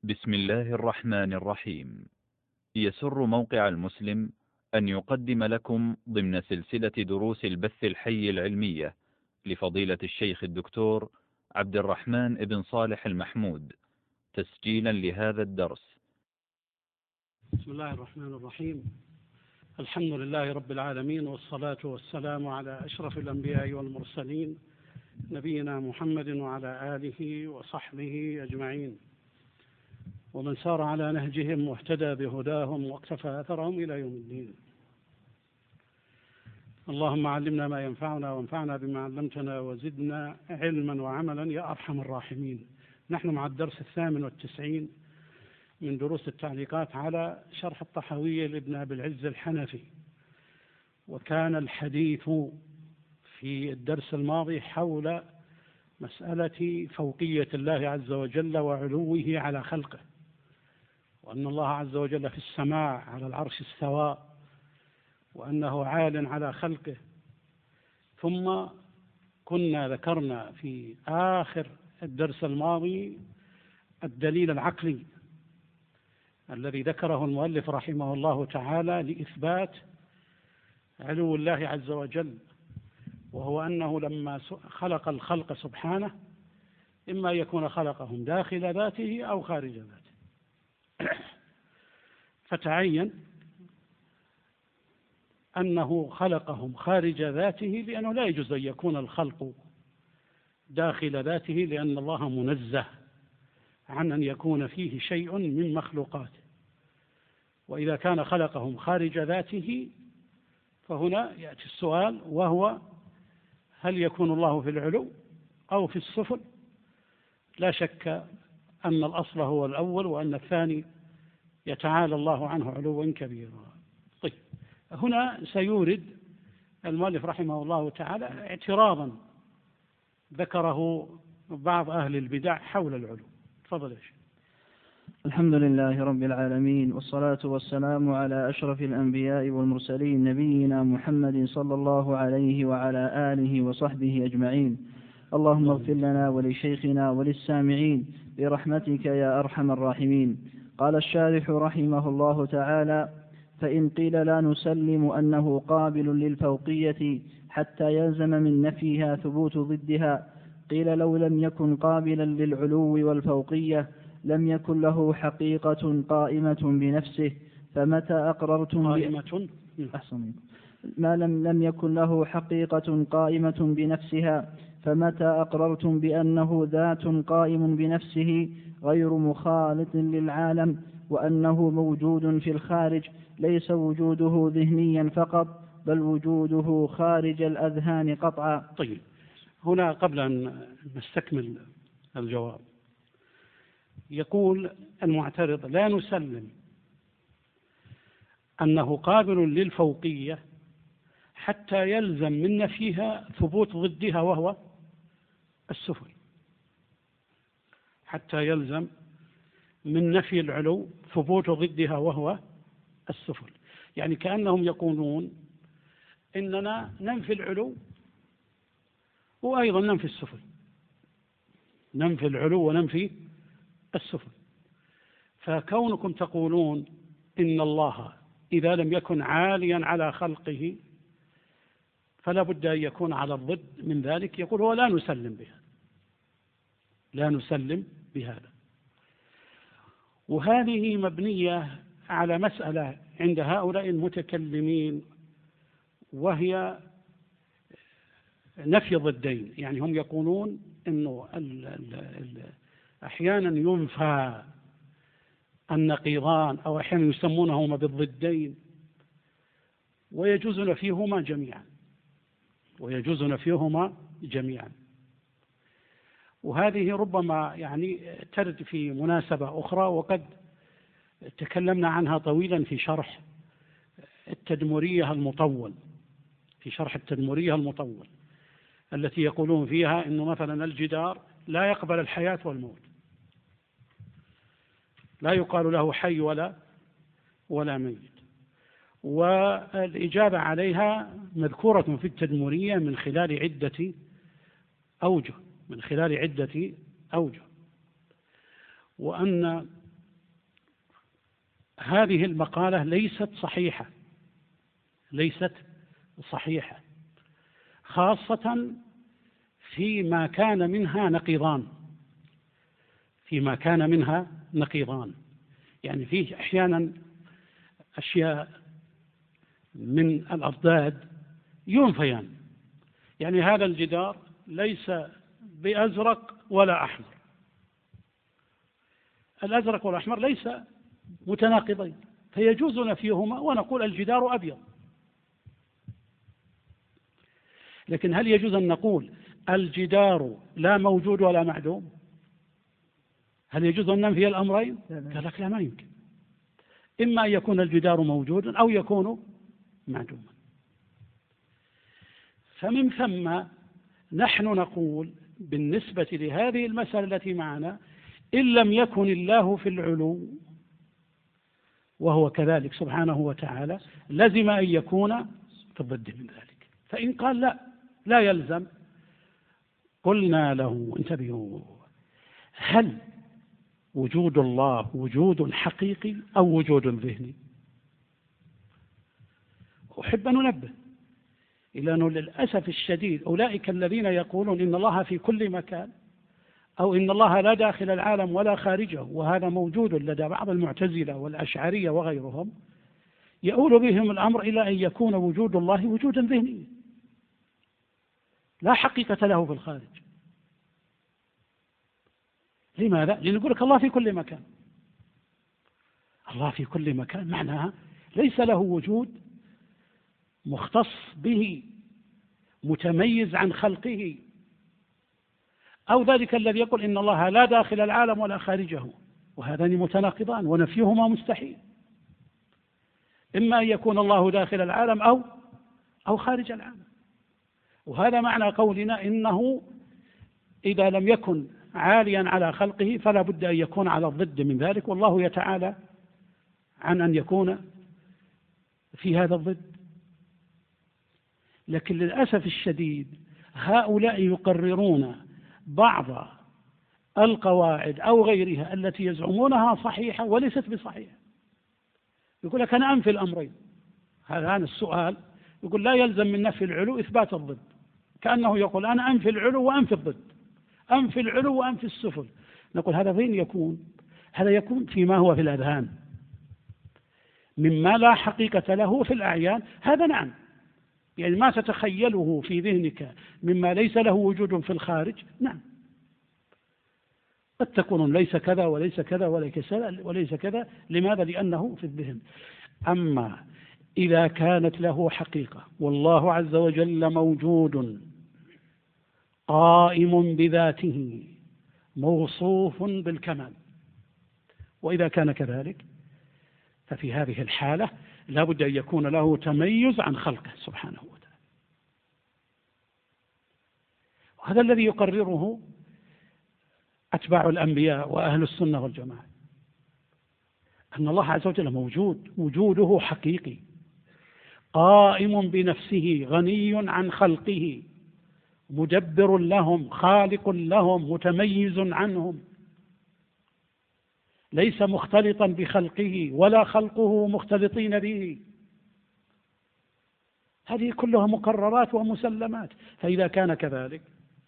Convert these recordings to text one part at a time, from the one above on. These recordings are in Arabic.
بسم الله الرحمن الرحيم. يسر موقع المسلم أن يقدم لكم ضمن سلسلة دروس البث الحي العلمية لفضيلة الشيخ الدكتور عبد الرحمن بن صالح المحمود، تسجيلا لهذا الدرس. بسم الله الرحمن الرحيم. الحمد لله رب العالمين، والصلاة والسلام على أشرف الأنبياء والمرسلين، نبينا محمد وعلى آله وصحبه أجمعين، ومن سار على نهجهم واهتدى بهداهم واقتفى أثرهم إلى يوم الدين. اللهم علمنا ما ينفعنا وانفعنا بما علمتنا وزدنا علما وعملا يا أرحم الراحمين. نحن مع الدرس 98 من دروس التعليقات على شرح الطحاوية لابن أبي العز الحنفي، وكان الحديث في الدرس الماضي حول مسألة فوقية الله عز وجل وعلوه على خلقه، وأن الله عز وجل في السماء على العرش استوى، وأنه عال على خلقه. ثم كنا ذكرنا في آخر الدرس الماضي الدليل العقلي الذي ذكره المؤلف رحمه الله تعالى لإثبات علو الله عز وجل، وهو أنه لما خلق الخلق سبحانه إما يكون خلقهم داخل ذاته أو خارج ذاته، فتعين أنه خلقهم خارج ذاته، لأنه لا يجوز أن يكون الخلق داخل ذاته، لأن الله منزه عن أن يكون فيه شيء من مخلوقاته. وإذا كان خلقهم خارج ذاته فهنا يأتي السؤال، وهو هل يكون الله في العلو أو في السفل؟ لا شك أن الأصل هو الأول، وأن الثاني يتعالى الله عنه علوا كبيرا. طيب، هنا سيورد المؤلف رحمه الله تعالى اعتراضا ذكره بعض أهل البدع حول العلو. تفضل يا شيخ. الحمد لله رب العالمين، والصلاة والسلام على أشرف الأنبياء والمرسلين، نبينا محمد صلى الله عليه وعلى آله وصحبه أجمعين. اللهم اغفر لنا ولشيخنا وللسامعين برحمتك يا أرحم الراحمين. قال الشارح رحمه الله تعالى: فإن قيل لا نسلم أنه قابل للفوقية حتى يلزم من نفيها ثبوت ضدها، قيل لو لم يكن قابلا للعلو والفوقية لم يكن له حقيقة قائمة بنفسه، فمتى أقررتم ما لم يكن له حقيقة قائمة بنفسها، فمتى أقررتم بأنه ذات قائم بنفسه غير مخالط للعالم، وأنه موجود في الخارج، ليس وجوده ذهنيا فقط، بل وجوده خارج الأذهان قطعا. طيب، هنا قبل أن نستكمل الجواب يقول المعترض: لا نسلم أنه قابل للفوقية حتى يلزم من نفيها ثبوت ضدها وهو السفل. حتى يلزم من نفي العلو ثبوت ضدها وهو السفل، يعني كأنهم يقولون إننا ننفي العلو وأيضا ننفي السفل، ننفي العلو وننفي السفل. فكونكم تقولون إن الله إذا لم يكن عاليا على خلقه فلا بد أن يكون على الضد من ذلك، يقول هو لا نسلم بها، لا نسلم بهذا. وهذه مبنية على مسألة عند هؤلاء المتكلمين، وهي نفي ضدين. يعني هم يقولون إنه أحيانا ينفى النقيضان، أو أحيانا يسمونهما بالضدين، ويجوز نفيهما جميعا، ويجوز نفيهما جميعا. وهذه ربما يعني ترد في مناسبة أخرى، وقد تكلمنا عنها طويلا في شرح التدمرية المطول، في شرح التدمرية المطول التي يقولون فيها إنه مثلا الجدار لا يقبل الحياة والموت، لا يقال له حي ولا ميت. والإجابة عليها مذكورة في التدمرية من خلال عدة أوجه، وأن هذه المقالة ليست صحيحة خاصة فيما كان منها نقيضان. يعني فيه أحيانا أشياء من الأضداد ينفيان. يعني هذا الجدار ليس بأزرق ولا أحمر، الأزرق والأحمر ليس متناقضين، فيجوز نفيهما ونقول الجدار أبيض. لكن هل يجوز أن نقول الجدار لا موجود ولا معدوم؟ هل يجوز أن ننفي الأمرين؟ قال لك لا، ما يمكن. إما أن يكون الجدار موجودا أو يكون معدوما. فمن ثم نحن نقول بالنسبة لهذه المسألة التي معنا إن لم يكن الله في العلو وهو كذلك سبحانه وتعالى لزم أن يكون في الضد من ذلك. فإن قال لا يلزم، قلنا له انتبهوا، هل وجود الله وجود حقيقي أو وجود ذهني؟ أحب أن ننبه إلى أنه للأسف الشديد أولئك الذين يقولون إن الله في كل مكان أو إن الله لا داخل العالم ولا خارجه، وهذا موجود لدى بعض المعتزلة والأشعرية وغيرهم، يؤول بهم الأمر إلى أن يكون وجود الله وجودا ذهنيا لا حقيقة له في الخارج. لماذا؟ لنقول لك الله في كل مكان. الله في كل مكان معناها ليس له وجود مختص به متميز عن خلقه، أو ذلك الذي يقول إن الله لا داخل العالم ولا خارجه، وهذان متناقضان ونفيهما مستحيل. إما أن يكون الله داخل العالم أو خارج العالم. وهذا معنى قولنا إنه إذا لم يكن عاليا على خلقه فلا بد أن يكون على الضد من ذلك، والله يتعالى عن أن يكون في هذا الضد. لكن للأسف الشديد هؤلاء يقررون بعض القواعد أو غيرها التي يزعمونها صحيحة وليست بصحيحة. يقول لك أنا أنفي الأمرين. هذا السؤال يقول لا يلزم من نفي العلو إثبات الضد، كأنه يقول أنا أنفي العلو وأنفي الضد، أنفي العلو وأنفي السفل. نقول هذا فين يكون؟ هذا يكون فيما هو في الأذهان مما لا حقيقة له في الأعيان. هذا نعم، يعني ما تتخيله في ذهنك مما ليس له وجود في الخارج، نعم قد تكون ليس كذا وليس كذا وليس كذا. لماذا؟ لأنه في الذهن. أما إذا كانت له حقيقة والله عز وجل موجود قائم بذاته موصوف بالكمال، وإذا كان كذلك ففي هذه الحالة لا بد أن يكون له تميز عن خلقه سبحانه وتعالى. وهذا الذي يقرره أتباع الأنبياء وأهل السنة والجماعة، أن الله عز وجل موجود، وجوده حقيقي قائم بنفسه غني عن خلقه مدبر لهم خالق لهم متميز عنهم، ليس مختلطا بخلقه ولا خلقه مختلطين به. هذه كلها مقررات ومسلمات. فإذا كان كذلك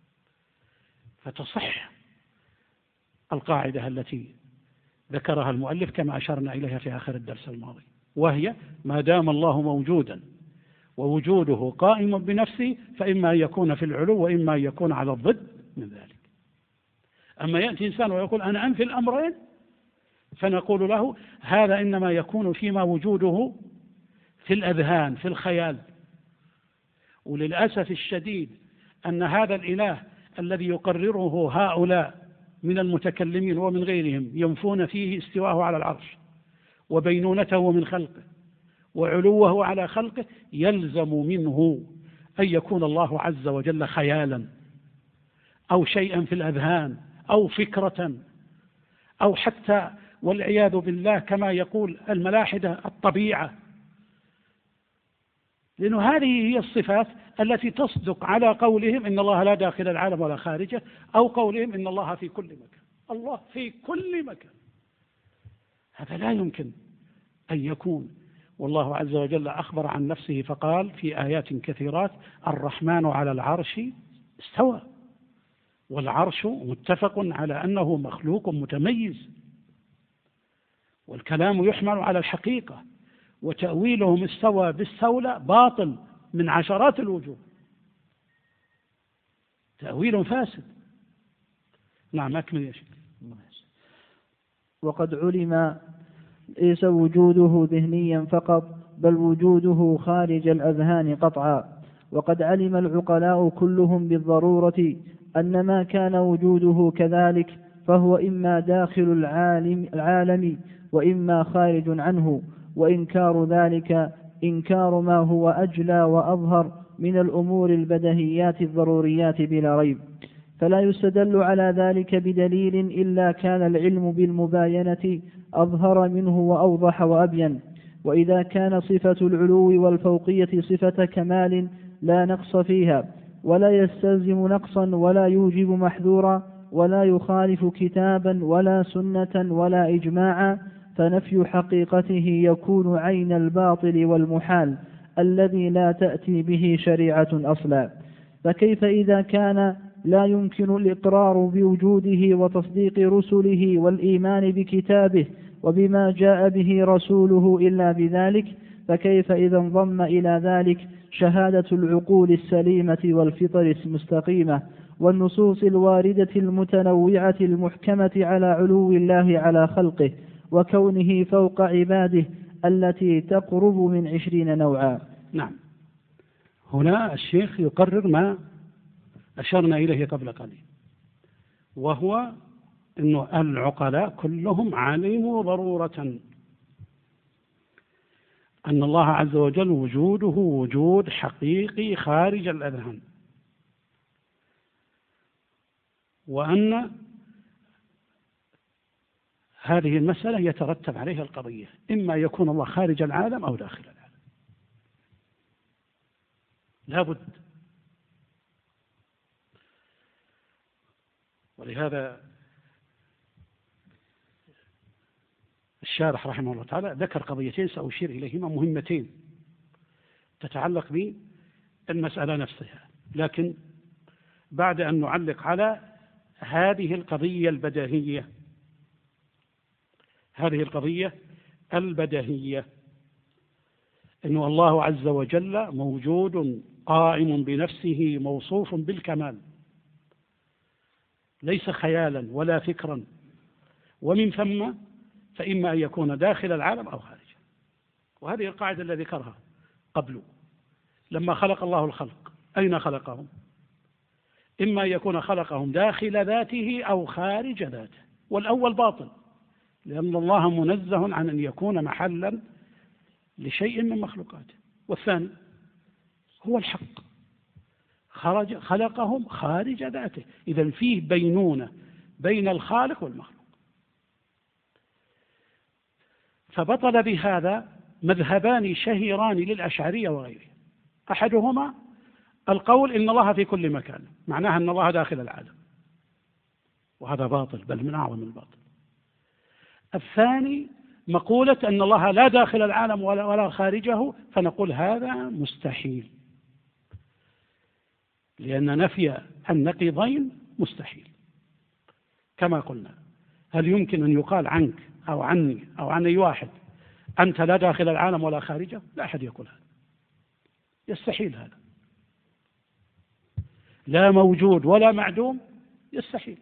فتصح القاعدة التي ذكرها المؤلف كما أشرنا إليها في آخر الدرس الماضي، وهي ما دام الله موجودا ووجوده قائم بنفسه فإما أن يكون في العلو وإما أن يكون على الضد من ذلك. أما يأتي إنسان ويقول أنا أنفي الأمرين، فنقول له هذا إنما يكون فيما وجوده في الأذهان في الخيال. وللأسف الشديد أن هذا الإله الذي يقرره هؤلاء من المتكلمين ومن غيرهم ينفون فيه استواءه على العرش وبينونته من خلقه وعلوه على خلقه، يلزم منه أن يكون الله عز وجل خيالا أو شيئا في الأذهان أو فكرة أو حتى والعياذ بالله كما يقول الملاحدة الطبيعة، لأن هذه هي الصفات التي تصدق على قولهم إن الله لا داخل العالم ولا خارجه، أو قولهم إن الله في كل مكان. الله في كل مكان، هذا لا يمكن أن يكون. والله عز وجل أخبر عن نفسه فقال في آيات كثيرات: الرحمن على العرش استوى. والعرش متفق على أنه مخلوق متميز، والكلام يحمل على الحقيقة، وتأويلهم استوى باستولى باطل من عشرات الوجوه، تأويل فاسد. نعم أكمل يا شيخ. وقد علم ليس وجوده ذهنيا فقط، بل وجوده خارج الأذهان قطعا. وقد علم العقلاء كلهم بالضرورة أن ما كان وجوده كذلك فهو إما داخل العالم وإما خارج عنه، وإنكار ذلك إنكار ما هو أجلى وأظهر من الأمور البدهيات الضروريات بلا ريب. فلا يستدل على ذلك بدليل إلا كان العلم بالمباينة أظهر منه وأوضح وأبين. وإذا كان صفة العلو والفوقية صفة كمال لا نقص فيها، ولا يستلزم نقصا ولا يوجب محذورا، ولا يخالف كتابا ولا سنة ولا إجماعا، فنفي حقيقته يكون عين الباطل والمحال الذي لا تأتي به شريعة أصلا. فكيف إذا كان لا يمكن الإقرار بوجوده وتصديق رسله والإيمان بكتابه وبما جاء به رسوله إلا بذلك؟ فكيف إذا انضم إلى ذلك شهادة العقول السليمة والفطر المستقيمة والنصوص الواردة المتنوعة المحكمة على علو الله على خلقه وكونه فوق عباده التي تقرب من 20 نوعا. نعم، هنا الشيخ يقرر ما أشرنا إليه قبل قليل، وهو أن العقلاء كلهم علموا ضرورة أن الله عز وجل وجوده وجود حقيقي خارج الأذهان، وأن هذه المسألة يترتب عليها القضية: إما يكون الله خارج العالم أو داخل العالم، لا بد. ولهذا الشارح رحمه الله تعالى ذكر قضيتين سأشير إليهما مهمتين تتعلق بالمسألة نفسها، لكن بعد أن نعلق على هذه القضية البديهية، هذه القضية البديهية، إنه الله عز وجل موجود قائم بنفسه موصوف بالكمال، ليس خيالا ولا فكرا، ومن ثم فإما أن يكون داخل العالم أو خارجه. وهذه القاعدة التي ذكرها قبل لما خلق الله الخلق، أين خلقهم؟ إما أن يكون خلقهم داخل ذاته أو خارج ذاته، والأول باطل، لأن الله منزه عن أن يكون محلا لشيء من مخلوقاته، والثاني هو الحق، خلقهم خارج ذاته، إذن فيه بينونة بين الخالق والمخلوق. فبطل بهذا مذهبان شهيران للأشعرية وغيرهم: أحدهما القول إن الله في كل مكان، معناها أن الله داخل العالم، وهذا باطل، بل من أعظم الباطل. الثاني مقولة أن الله لا داخل العالم ولا خارجه، فنقول هذا مستحيل، لأن نفي النقيضين مستحيل. كما قلنا، هل يمكن أن يقال عنك أو عني أو عن أي واحد أنت لا داخل العالم ولا خارجه؟ لا أحد يقول هذا، يستحيل هذا، لا موجود ولا معدوم، يستحيل.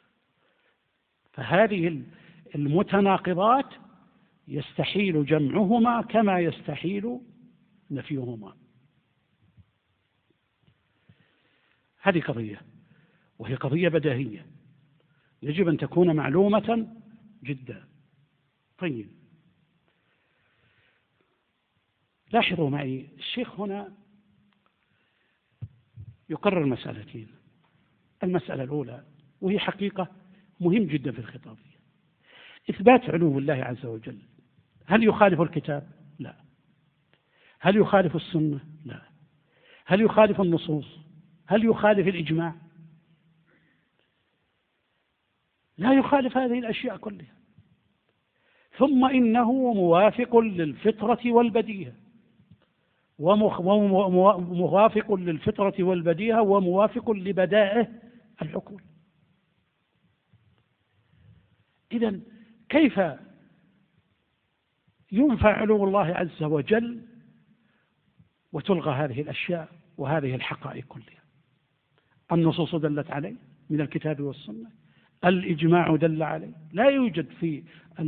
فهذه المتناقضات يستحيل جمعهما كما يستحيل نفيهما. هذه قضية، وهي قضية بديهية يجب أن تكون معلومة جدا. طيب، لاحظوا معي، الشيخ هنا يقرر مسألتين. المسألة الأولى، وهي حقيقة مهم جدا في الخطابية: إثبات علو الله عز وجل. هل يخالف الكتاب؟ لا. هل يخالف السنة؟ لا. هل يخالف النصوص؟ هل يخالف الإجماع؟ لا يخالف هذه الأشياء كلها. ثم إنه موافق للفطرة والبديهة، وموافق للفطرة والبديهة وموافق لبدائع العقول. إذن كيف ينفع علو الله عز وجل وتلغى هذه الأشياء وهذه الحقائق كلها؟ النصوص دلت عليه من الكتاب والسنة، الإجماع دل عليه. لا يوجد في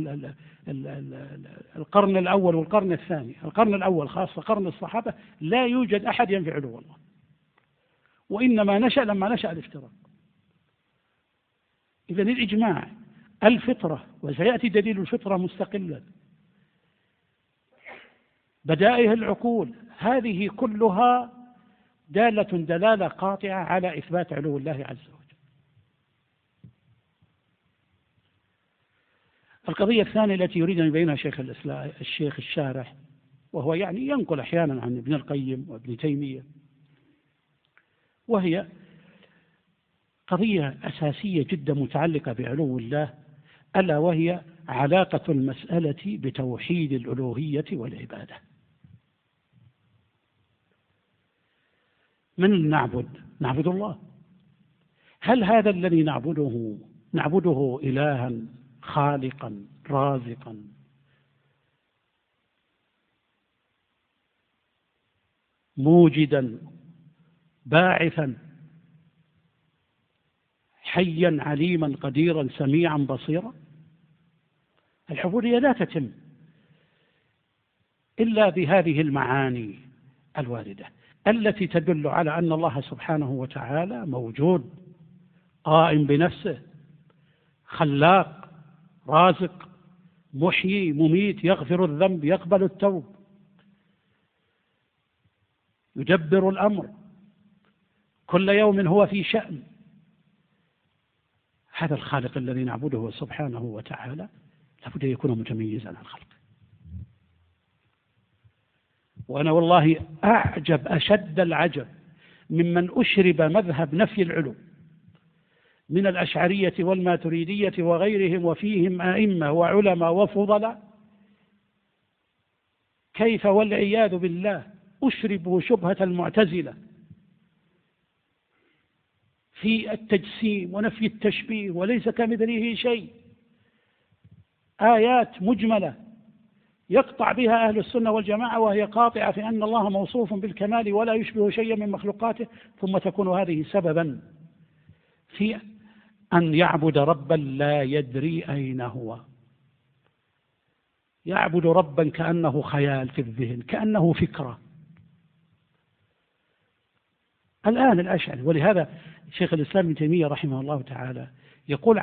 القرن الأول والقرن الثاني، القرن الأول خاصة قرن الصحابة، لا يوجد أحد ينفي علو الله، وإنما نشأ لما نشأ الافتراق. إذن الإجماع، الفطرة، وسيأتي دليل الفطرة مستقلا، بدائع العقول، هذه كلها دالة دلالة قاطعة على إثبات علو الله عز وجل. القضية الثانية التي يريد أن يبينها الشيخ الشارح، وهو يعني ينقل أحيانا عن ابن القيم وابن تيمية، وهي قضية أساسية جدا متعلقة بعلو الله، ألا وهي علاقة المسألة بتوحيد الألوهية والعبادة. من نعبد؟ نعبد الله. هل هذا الذي نعبده إلها خالقا رازقا موجدا باعثا حيا عليما قديرا سميعا بصيرا؟ العبودية لا تتم إلا بهذه المعاني الواردة التي تدل على أن الله سبحانه وتعالى موجود، قائم بنفسه، خلاق، رازق، محيي، مميت، يغفر الذنب، يقبل التوب، يدبر الأمر، كل يوم هو في شأن. هذا الخالق الذي نعبده سبحانه وتعالى لابد أن يكون متميزا عن خلقه. وأنا والله أعجب أشد العجب ممن أشرب مذهب نفي العلو من الأشعرية والماتريدية وغيرهم، وفيهم أئمة وعلماء وفضلاء، كيف والعياذ بالله أشربوا شبهة المعتزلة في التجسيم ونفي التشبيه وليس كمثله شيء، آيات مجملة يقطع بها أهل السنة والجماعة وهي قاطعة في أن الله موصوف بالكمال ولا يشبه شيئا من مخلوقاته، ثم تكون هذه سببا في أن يعبد ربا لا يدري أين هو، يعبد ربا كأنه خيال في الذهن، كأنه فكرة. الآن الأشعري، ولهذا شيخ الإسلام ابن تيمية رحمه الله تعالى يقول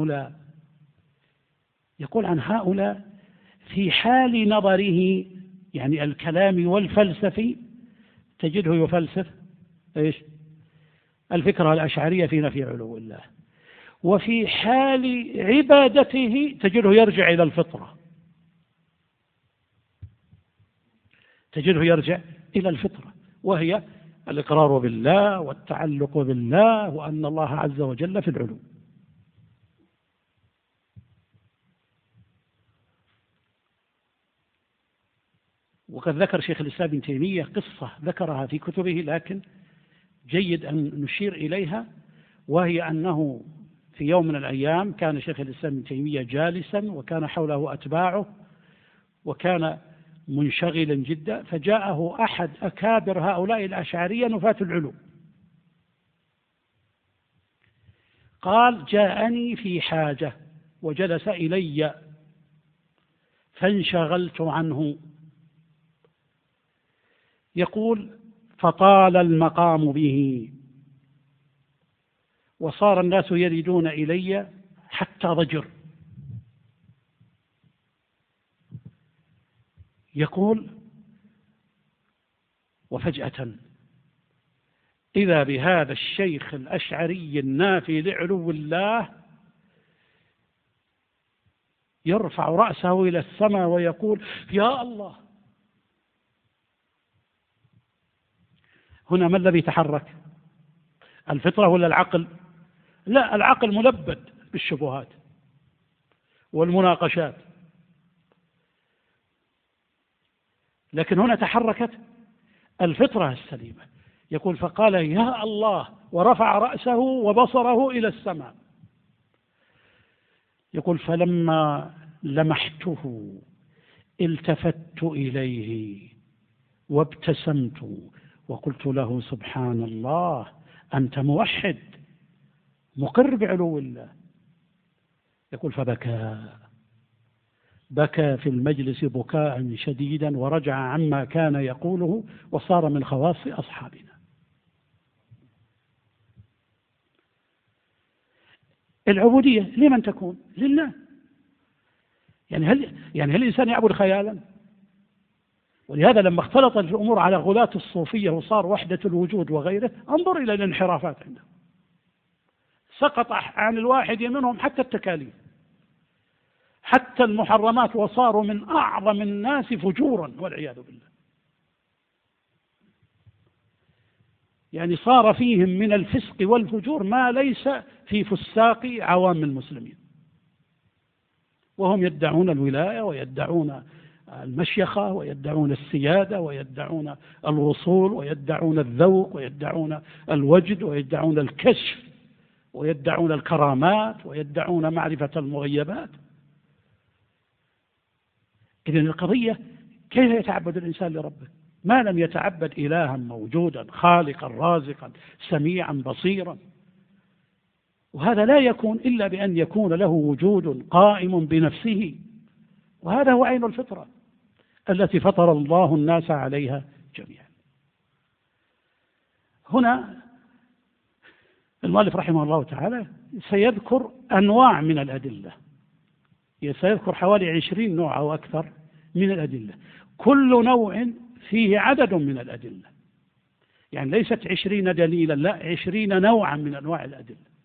عن هؤلاء في حال نظره، يعني الكلام والفلسفي، تجده يفلسف إيش؟ الفكرة الأشعرية في نفي علو الله، وفي حال عبادته تجده يرجع إلى الفطرة، وهي الإقرار بالله والتعلق بالله وأن الله عز وجل في العلو. وقد ذكر شيخ الإسلام ابن تيمية قصة ذكرها في كتبه، لكن جيد أن نشير إليها، وهي أنه في يوم من الأيام كان شيخ الإسلام ابن تيمية جالسا وكان حوله أتباعه وكان منشغلا جدا، فجاءه أحد أكابر هؤلاء الأشعرية نفاة العلو، قال: جاءني في حاجة وجلس إلي فانشغلت عنه. يقول: فطال المقام به وصار الناس يردون إلي حتى ضجر. يقول: وفجأة إذا بهذا الشيخ الأشعري النافي لعلو الله يرفع رأسه إلى السماء ويقول: يا الله. هنا ما الذي تحرك؟ الفطرة ولا العقل؟ لا، العقل ملبد بالشبهات والمناقشات، لكن هنا تحركت الفطرة السليمة. يقول فقال يا الله، ورفع رأسه وبصره إلى السماء. يقول فلما لمحته التفت إليه وابتسمت وقلت له سبحان الله، أنت موحد مقر بعلو الله. يقول بكى في المجلس بكاء شديدا ورجع عما كان يقوله وصار من خواص أصحابنا. العبودية لمن تكون؟ لله. يعني هل الإنسان يعبد خيالا؟ ولهذا لما اختلطت الأمور على غلاة الصوفية وصار وحدة الوجود وغيره، انظر إلى الانحرافات عندهم. سقط عن الواحد منهم حتى التكاليف، حتى المحرمات، وصاروا من أعظم الناس فجورا والعياذ بالله. يعني صار فيهم من الفسق والفجور ما ليس في فساق عوام المسلمين، وهم يدعون الولاية ويدعون المشيخة ويدعون السيادة ويدعون الوصول ويدعون الذوق ويدعون الوجد ويدعون الكشف ويدعون الكرامات ويدعون معرفة المغيبات. إذن القضية كيف يتعبد الإنسان لربه ما لم يتعبد إلها موجودا خالقا رازقا سميعا بصيرا؟ وهذا لا يكون إلا بأن يكون له وجود قائم بنفسه، وهذا هو عين الفطرة التي فطر الله الناس عليها جميعا. هنا المؤلف رحمه الله تعالى سيذكر أنواع من الأدلة، سيذكر حوالي 20 نوع أو أكثر من الأدلة، كل نوع فيه عدد من الأدلة، يعني ليست 20 دليلا، لا 20 نوعا من أنواع الأدلة،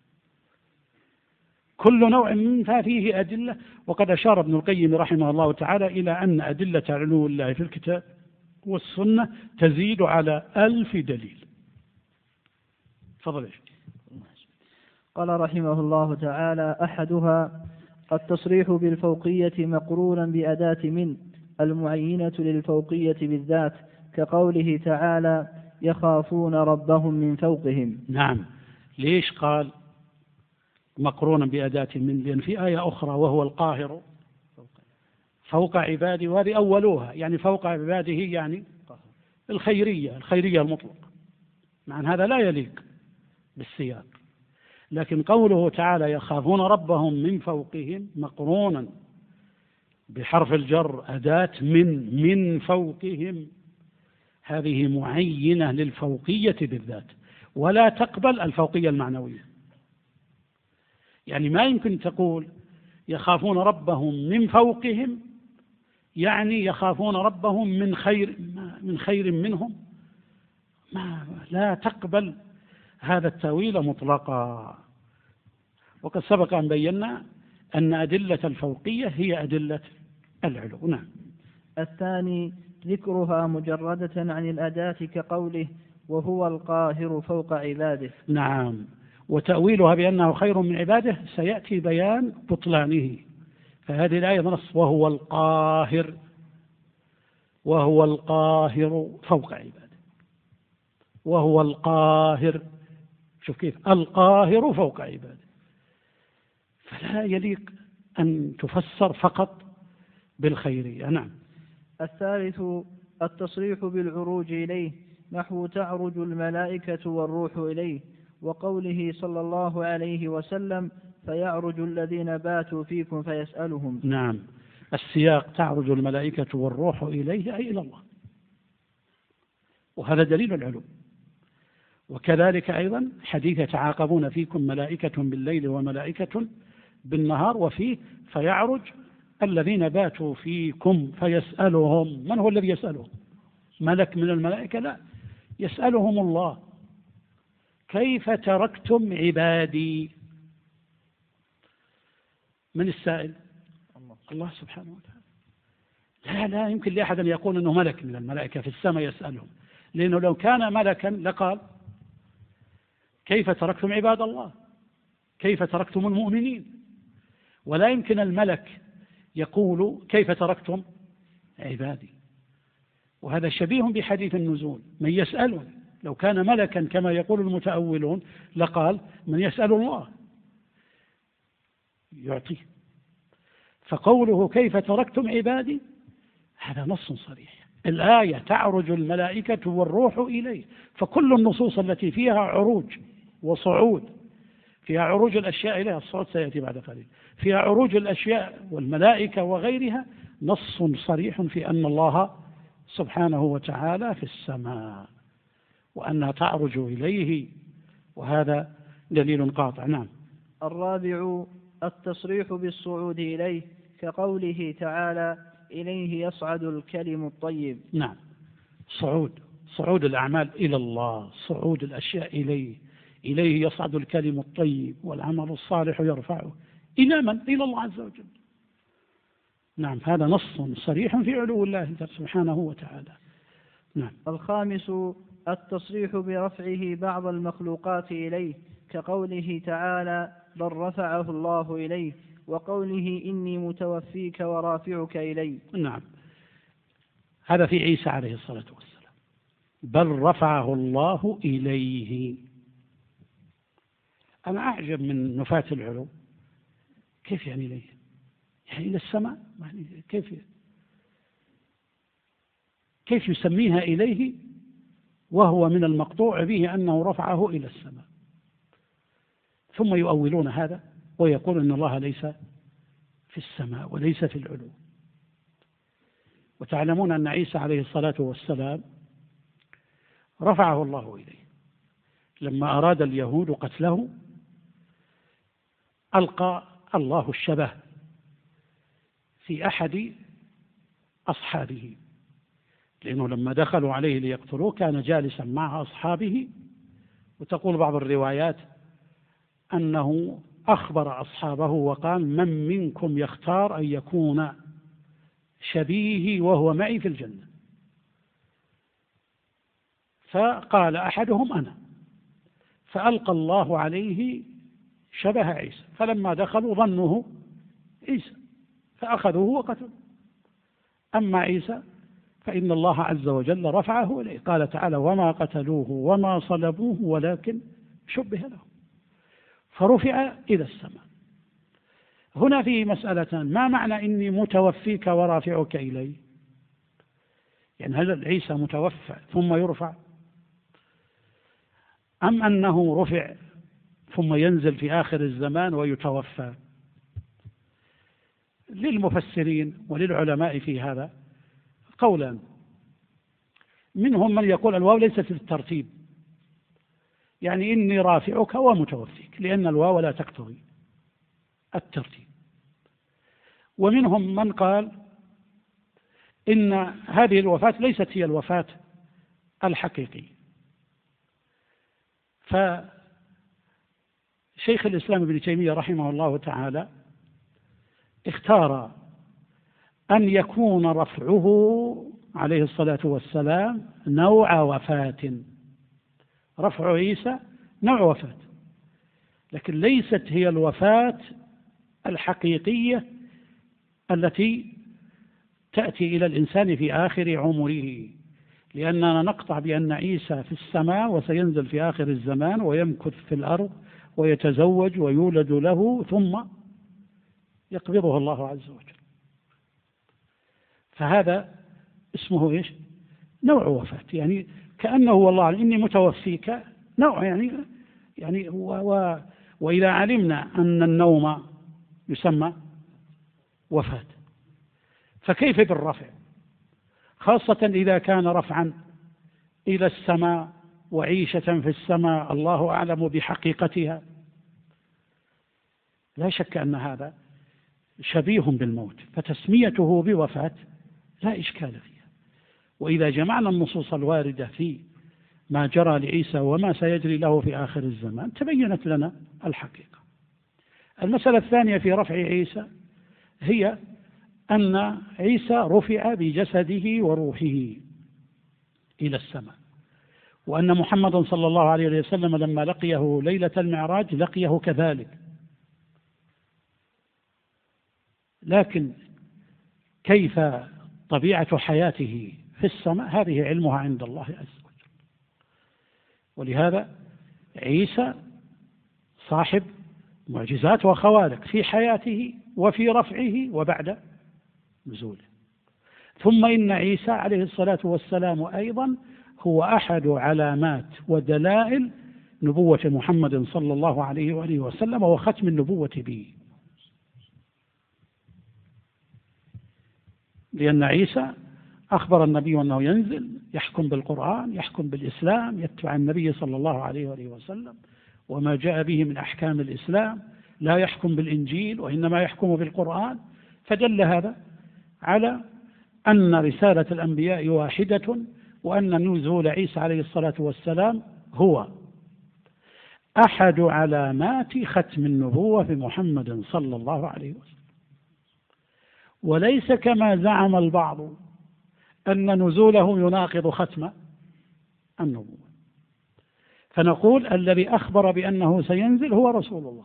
كل نوع منها فيه أدلة. وقد أشار ابن القيم رحمه الله تعالى إلى أن أدلة علو الله في الكتاب والسنة تزيد على 1000 دليل. تفضل. قال رحمه الله تعالى: أحدها التصريح بالفوقية مقرونا بأداة من المعينة للفوقية بالذات، كقوله تعالى: يخافون ربهم من فوقهم. نعم. ليش قال مقرونا بأداة من؟ لأن في آية أخرى وهو القاهر فوق عباده، وهذه أولوها، يعني فوق عباده يعني الخيرية المطلقة، مع أن هذا لا يليق بالسياق. لكن قوله تعالى يخافون ربهم من فوقهم مقرونا بحرف الجر أداة من فوقهم، هذه معينة للفوقية بالذات ولا تقبل الفوقية المعنوية. يعني ما يمكن تقول يخافون ربهم من فوقهم يعني يخافون ربهم من خير منهم، لا تقبل هذا التأويل مطلقا. وقد سبق أن بينا أن أدلة الفوقية هي أدلة العلو. نعم. الثاني ذكرها مجردة عن الأداة، كقوله: وهو القاهر فوق عباده. نعم. وتأويلها بأنه خير من عباده سيأتي بيان بطلانه، فهذه الآية نص وهو القاهر فوق عباده، وهو القاهر، شوف كيف القاهر فوق عباده، فلا يليق أن تفسر فقط بالخيرية. نعم. الثالث التصريح بالعروج إليه، نحو تعرج الملائكة والروح إليه، وقوله صلى الله عليه وسلم: فيعرج الذين باتوا فيكم فيسألهم. نعم. السياق تعرج الملائكة والروح إليه أي إلى الله، وهذا دليل العلو. وكذلك أيضا حديث يتعاقبون فيكم ملائكة بالليل وملائكة بالنهار، وفيه فيعرج الذين باتوا فيكم فيسألهم. من هو الذي يسألهم؟ ملك من الملائكة؟ لا، يسألهم الله: كيف تركتم عبادي؟ من السائل؟ الله سبحانه وتعالى. لا يمكن لأحد أن يقول أنه ملك من الملائكة في السماء يسألهم، لأنه لو كان ملكا لقال: كيف تركتم عباد الله؟ كيف تركتم المؤمنين؟ ولا يمكن الملك يقول: كيف تركتم عبادي؟ وهذا شبيه بحديث النزول. من يسألني، لو كان ملكا كما يقول المتأولون لقال من يسأل الله يعطيه. فقوله كيف تركتم عبادي هذا نص صريح. الآية تعرج الملائكة والروح إليه، فكل النصوص التي فيها عروج وصعود، فيها عروج الأشياء إليها، الصعود سيأتي بعد قليل، فيها عروج الأشياء والملائكة وغيرها، نص صريح في أن الله سبحانه وتعالى في السماء وأنها تعرج إليه، وهذا دليل قاطع. نعم. الرابع التصريح بالصعود إليه، كقوله تعالى إليه يصعد الكلم الطيب. نعم، صعود الأعمال إلى الله، صعود الأشياء إليه يصعد الكلم الطيب والعمل الصالح يرفعه. إلى من؟ إلى الله عز وجل. نعم، هذا نص صريح في علو الله سبحانه وتعالى. نعم. الخامس التصريح برفعه بعض المخلوقات إليه، كقوله تعالى بل رفعه الله إليه، وقوله إني متوفيك ورافعك إلي. نعم، هذا في عيسى عليه الصلاة والسلام، بل رفعه الله إليه. أنا أعجب من نفاة العلو، كيف يعني إليه؟ يعني إلى السماء؟ يعني كيف يسميها إليه وهو من المقطوع به أنه رفعه إلى السماء؟ ثم يؤولون هذا ويقول أن الله ليس في السماء وليس في العلو. وتعلمون أن عيسى عليه الصلاة والسلام رفعه الله إليه لما أراد اليهود قتله، ألقى الله الشبه في أحد أصحابه، لأنه لما دخلوا عليه ليقتلوه كان جالسا مع أصحابه، وتقول بعض الروايات أنه أخبر أصحابه وقال من منكم يختار أن يكون شبيهي وهو معي في الجنة؟ فقال أحدهم أنا، فألقى الله عليه شبه عيسى، فلما دخلوا ظنوه عيسى فأخذوه وقتلوه. أما عيسى فإن الله عز وجل رفعه إليه، قال تعالى وما قتلوه وما صلبوه ولكن شبه له، فرفع إلى السماء. هنا في مسألتان، ما معنى إني متوفيك ورافعك إلي؟ يعني هل عيسى متوفى ثم يرفع، أم أنه رفع ثم ينزل في آخر الزمان ويتوفى؟ للمفسرين وللعلماء في هذا قولان، منهم من يقول الواو ليست في الترتيب، يعني إني رافعك ومتوفيك، لأن الواو لا تقتضي الترتيب. ومنهم من قال إن هذه الوفاة ليست هي الوفاة الحقيقية. فشيخ الإسلام ابن تيمية رحمه الله تعالى اختار أن يكون رفعه عليه الصلاة والسلام نوع وفاة، رفع عيسى نوع وفاة، لكن ليست هي الوفاة الحقيقية التي تأتي إلى الإنسان في آخر عمره، لأننا نقطع بأن عيسى في السماء وسينزل في آخر الزمان ويمكث في الأرض ويتزوج ويولد له ثم يقبضه الله عز وجل. فهذا اسمه إيش؟ نوع وفاة، يعني كأنه والله إني متوفيك نوع، يعني وإذا علمنا أن النوم يسمى وفاة، فكيف بالرفع؟ خاصة إذا كان رفعا إلى السماء وعيشة في السماء الله أعلم بحقيقتها. لا شك أن هذا شبيه بالموت، فتسميته بوفاة لا إشكال فيها. وإذا جمعنا النصوص الواردة في ما جرى لعيسى وما سيجري له في آخر الزمان تبينت لنا الحقيقة. المسألة الثانية في رفع عيسى هي أن عيسى رفع بجسده وروحه إلى السماء، وأن محمدا صلى الله عليه وسلم لما لقيه ليلة المعراج لقيه كذلك. لكن كيف طبيعة حياته في السماء هذه علمها عند الله عز وجل. ولهذا عيسى صاحب معجزات وخوارق في حياته وفي رفعه وبعد نزوله. ثم إن عيسى عليه الصلاة والسلام أيضا هو أحد علامات ودلائل نبوة محمد صلى الله عليه وآله وسلم وختم النبوة به، لأن عيسى أخبر النبي أنه ينزل يحكم بالقرآن، يحكم بالإسلام، يتبع النبي صلى الله عليه وآله وسلم وما جاء به من أحكام الإسلام، لا يحكم بالإنجيل وإنما يحكم بالقرآن. فدل هذا على أن رسالة الأنبياء واحدة، وأن نزول عيسى عليه الصلاة والسلام هو أحد علامات ختم النبوة بمحمد صلى الله عليه وسلم، وليس كما زعم البعض أن نزوله يناقض ختم النبوة. فنقول الذي أخبر بأنه سينزل هو رسول الله،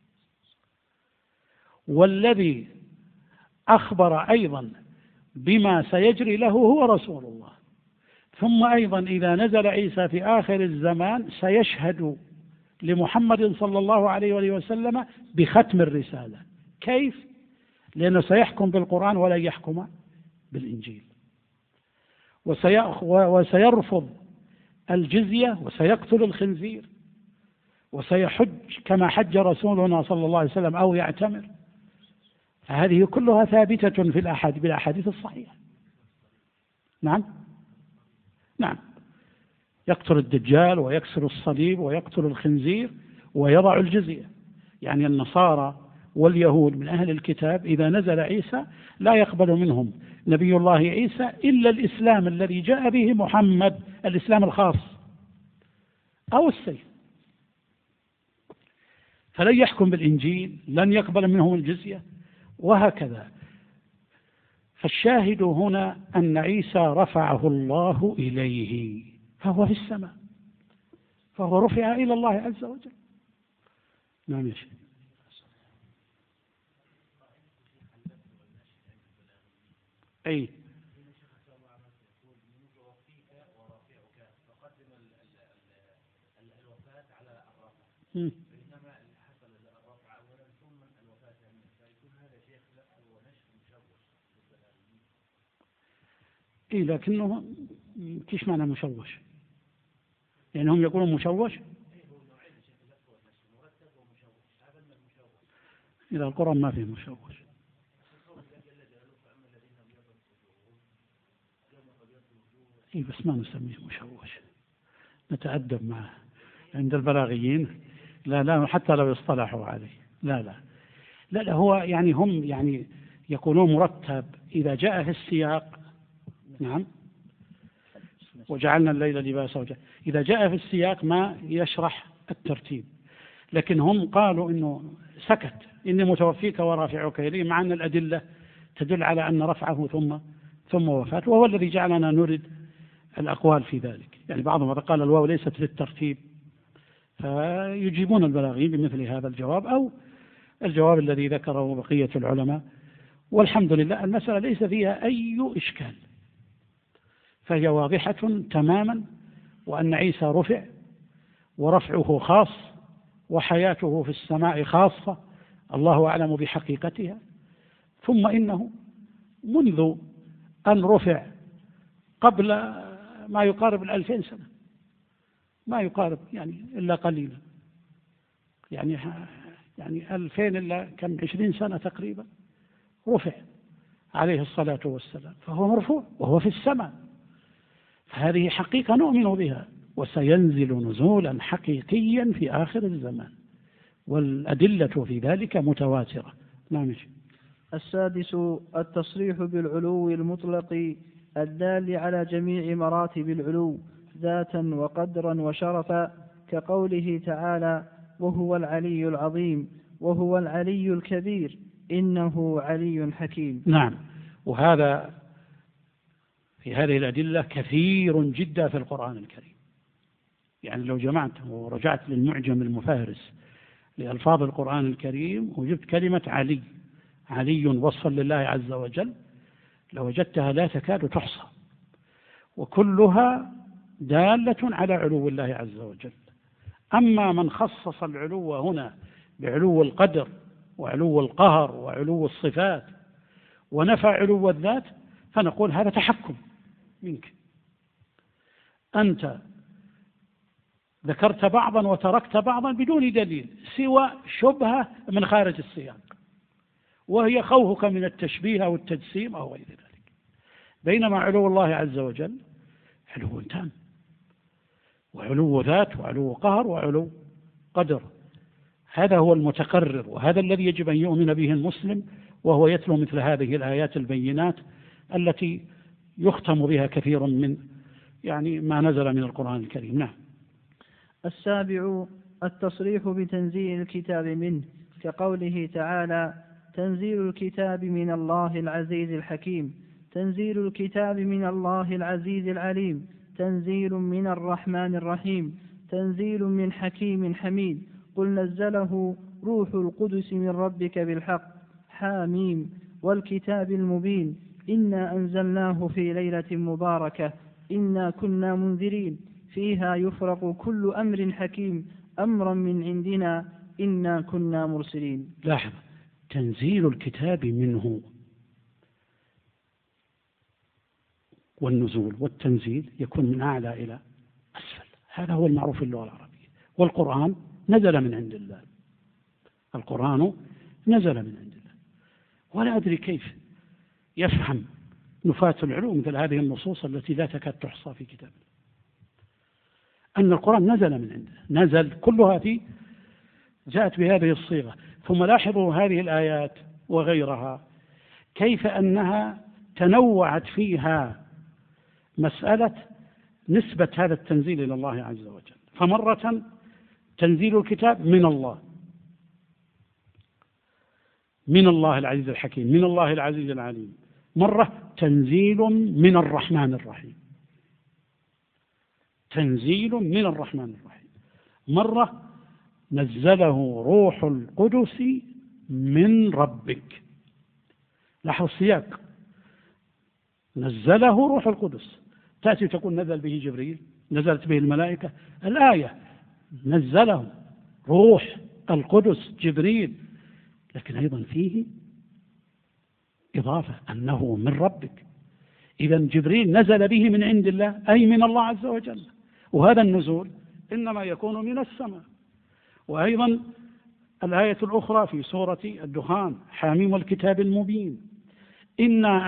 والذي أخبر أيضا بما سيجري له هو رسول الله. ثم أيضا إذا نزل عيسى في آخر الزمان سيشهد لمحمد صلى الله عليه وآله وسلم بختم الرسالة. كيف؟ لأنه سيحكم بالقرآن ولا يحكم بالإنجيل، وسيرفض الجزية وسيقتل الخنزير وسيحج كما حج رسولنا صلى الله عليه وسلم أو يعتمر. فهذه كلها ثابتة في بالأحاديث الصحيحة. نعم يقتل الدجال ويكسر الصليب ويقتل الخنزير ويضع الجزية. يعني النصارى واليهود من أهل الكتاب إذا نزل عيسى لا يقبل منهم نبي الله عيسى إلا الإسلام الذي جاء به محمد، الإسلام الخاص أو السيف. فلن يحكم بالإنجيل، لن يقبل منهم الجزية، وهكذا. فالشاهد هنا أن عيسى رفعه الله إليه، فهو في السماء، فهو رفع إلى الله عز وجل. نعم يا شيخ. أي إيه، لكنه كيش معنى مشوش؟ يعني هم يقولون مشوش إذا القرآن ما فيه مشوش. إيه بس ما نسميه مشوش، نتأدب معه عند البلاغيين. لا حتى لو يصطلحوا عليه لا هو يعني هم يعني يقولون مرتب إذا جاء في السياق. نعم، وجعلنا الليل لباسا إذا جاء في السياق ما يشرح الترتيب، لكن هم قالوا إنه سكت إني متوفيك ورافعك إليه، مع أن الأدلة تدل على أن رفعه ثم وفاته، وهو الذي جعلنا نرد الأقوال في ذلك. يعني بعضهم قال الواو ليست للترتيب، فيجيبون البلاغيين بمثل هذا الجواب أو الجواب الذي ذكره بقية العلماء. والحمد لله المسألة ليس فيها أي إشكال، فهي واضحة تماما، وأن عيسى رفع ورفعه خاص وحياته في السماء خاصة، الله أعلم بحقيقتها. ثم إنه منذ أن رفع قبل ما يقارب 2000 سنة، ما يقارب يعني إلا قليلا، يعني 2000 إلا كم 20 سنة تقريبا رفع عليه الصلاة والسلام، فهو مرفوع وهو في السماء. فهذه حقيقة نؤمن بها، وسينزل نزولا حقيقيا في آخر الزمان، والأدلة في ذلك متواترة. نعم. السادس التصريح بالعلو المطلق الدال على جميع مراتب العلو ذاتا وقدرا وشرفا، كقوله تعالى: وهو العلي العظيم، وهو العلي الكبير، إنه علي حكيم. نعم، وهذا في هذه الأدلة كثير جدا في القرآن الكريم. يعني لو جمعت ورجعت للمعجم المفهرس لألفاظ القرآن الكريم وجدت كلمة علي وصفا لله عز وجل، لوجدتها لا تكاد تحصى. وكلها دالة على علو الله عز وجل. أما من خصص العلو هنا بعلو القدر وعلو القهر وعلو الصفات ونفى علو الذات فنقول هذا تحكم منك، أنت ذكرت بعضا وتركت بعضا بدون دليل سوى شبهة من خارج السياق، وهي خوفك من التشبيه أو التجسيم أو غير ذلك. بينما علو الله عز وجل علو تام، وعلو ذات وعلو قهر وعلو قدر. هذا هو المتقرر، وهذا الذي يجب أن يؤمن به المسلم وهو يتلو مثل هذه الآيات البينات التي يختم بها كثير من ما نزل من القرآن الكريم. نعم. السابع التصريح بتنزيل الكتاب منه، كقوله تعالى: تنزيل الكتاب من الله العزيز الحكيم، تنزيل الكتاب من الله العزيز العليم، تنزيل من الرحمن الرحيم، تنزيل من حكيم حميد، قل نزله روح القدس من ربك بالحق، حاميم، والكتاب المبين، إنا أنزلناه في ليلة مباركة، إنا كنا منذرين، فيها يفرق كل أمر حكيم، أمرا من عندنا، إنا كنا مرسلين. لاحظ، تنزيل الكتاب منه، والنزول والتنزيل يكون من أعلى إلى أسفل، هذا هو المعروف في اللغة العربية. والقرآن نزل من عند الله، القرآن نزل من عند الله. ولا أدري كيف يفهم نفاة العلوم مثل هذه النصوص التي لا تكاد تحصى في كتاب الله، أن القرآن نزل من عنده، نزل كلها جاءت بهذه الصيغة. ثم لاحظوا هذه الآيات وغيرها كيف أنها تنوعت فيها مسألة نسبة هذا التنزيل إلى الله عز وجل. فمرة تنزيل الكتاب من الله، من الله العزيز الحكيم، من الله العزيز العليم. مرة تنزيل من الرحمن الرحيم، تنزيل من الرحمن الرحيم. مرة نزله روح القدس من ربك. لاحظ السياق، نزله روح القدس، تأتي تقول نزل به جبريل، نزلت به الملائكة. الآية نزله روح القدس جبريل، لكن أيضا فيه إضافة أنه من ربك. إذا جبريل نزل به من عند الله، أي من الله عز وجل، وهذا النزول إنما يكون من السماء. وأيضا الآية الأخرى في سورة الدخان: حاميم والكتاب المبين، إنا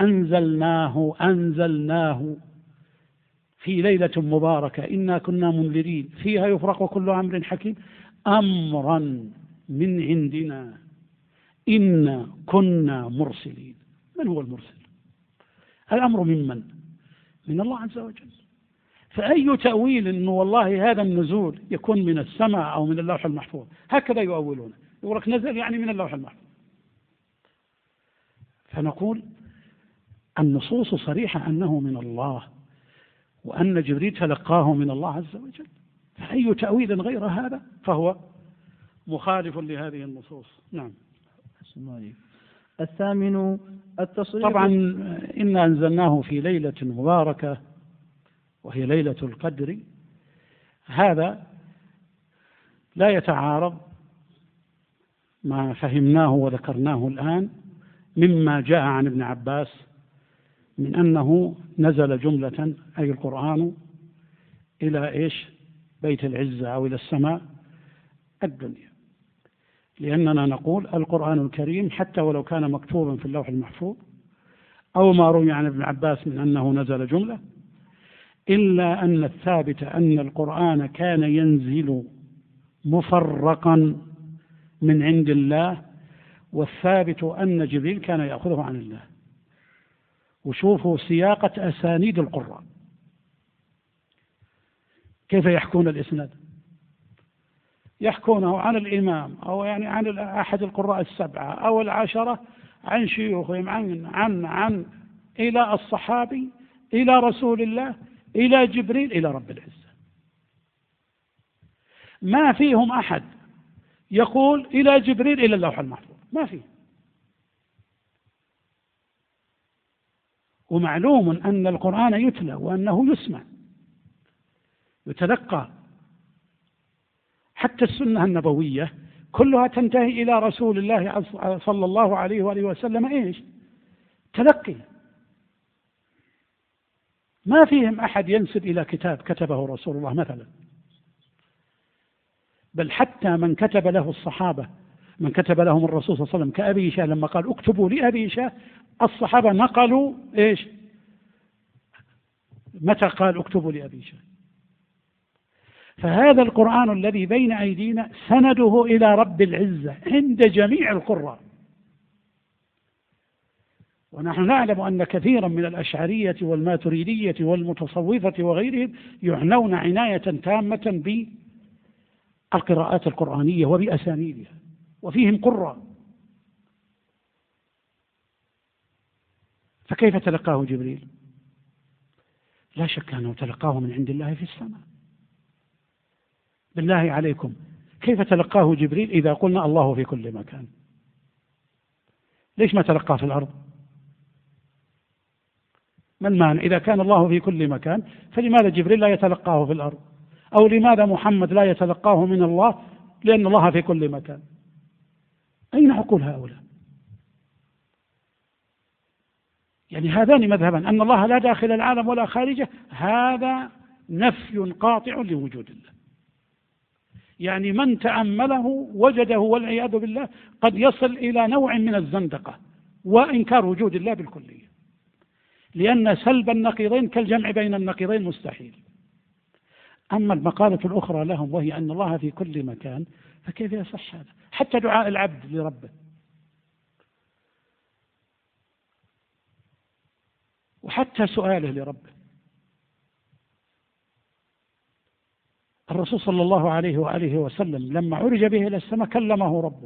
أنزلناه في ليلة مباركة، إنا كنا منذرين، فيها يفرق كل أمر حكيم، أمرا من عندنا، إنا كنا مرسلين. من هو المرسل؟ الأمر من الله عز وجل. فأي تأويل أنه والله هذا النزول يكون من السماء أو من اللوح المحفوظ، هكذا يؤولون، يقول لك نزل يعني من اللوح المحفوظ. فنقول النصوص صريحة أنه من الله، وأن جبريل تلقاه من الله عز وجل. فأي تأويل غير هذا فهو مخالف لهذه النصوص. نعم. الثامن التصريح. طبعا إنا أنزلناه في ليلة مباركة وهي ليلة القدر، هذا لا يتعارض ما فهمناه وذكرناه الآن مما جاء عن ابن عباس من أنه نزل جملة، أي القرآن، إلى بيت العزة أو إلى السماء الدنيا. لأننا نقول القرآن الكريم حتى ولو كان مكتوبا في اللوح المحفوظ أو ما روي عن ابن عباس من أنه نزل جملة، إلا أن الثابت أن القرآن كان ينزل مفرقا من عند الله، والثابت أن جبريل كان يأخذه عن الله. وشوفوا سياقة أسانيد القراء كيف يحكون الإسناد، يحكونه عن الإمام أو عن أحد القراء السبعة أو العشرة، عن شيوخهم، عن إلى الصحابي، إلى رسول الله، إلى جبريل، إلى رب العزة. ما فيهم أحد يقول إلى جبريل إلى اللوح المحفوظ، ما فيه. ومعلوم أن القرآن يتلى وأنه يسمع يتلقى. حتى السنة النبوية كلها تنتهي إلى رسول الله صلى الله عليه وآله وسلم إيش؟ تلقي. ما فيهم أحد ينسب إلى كتاب كتبه رسول الله مثلا، بل حتى من كتب له الصحابة، من كتب لهم الرسول صلى الله عليه وسلم كأبي شاه لما قال اكتبوا لأبي شاه، الصحابة نقلوا إيش؟ متى قال اكتبوا لأبي شاه؟ فهذا القرآن الذي بين أيدينا سنده إلى رب العزة عند جميع القراء. ونحن نعلم أن كثيرا من الأشعرية والماتريدية والمتصوفة وغيرهم يعنون عناية تامة بالقراءات القرآنية وبأسانيدها، وفيهم قراء. فكيف تلقاه جبريل؟ لا شك أنه تلقاه من عند الله في السماء. بالله عليكم كيف تلقاه جبريل إذا قلنا الله في كل مكان؟ ليش ما تلقاه في الأرض؟ ما المانع؟ إذا كان الله في كل مكان فلماذا جبريل لا يتلقاه في الأرض؟ أو لماذا محمد لا يتلقاه من الله لأن الله في كل مكان؟ أين عقول هؤلاء؟ يعني هذان مذهبان، أن الله لا داخل العالم ولا خارجه، هذا نفي قاطع لوجود الله. يعني من تأمله وجده والعياذ بالله قد يصل إلى نوع من الزندقة وإنكار وجود الله بالكلية، لأن سلب النقيضين كالجمع بين النقيضين مستحيل. أما المقالة الأخرى لهم وهي أن الله في كل مكان، فكيف يصح هذا؟ حتى دعاء العبد لربه، وحتى سؤاله لربه. الرسول صلى الله عليه وآله وسلم لما عرج به إلى السماء كلمه ربه.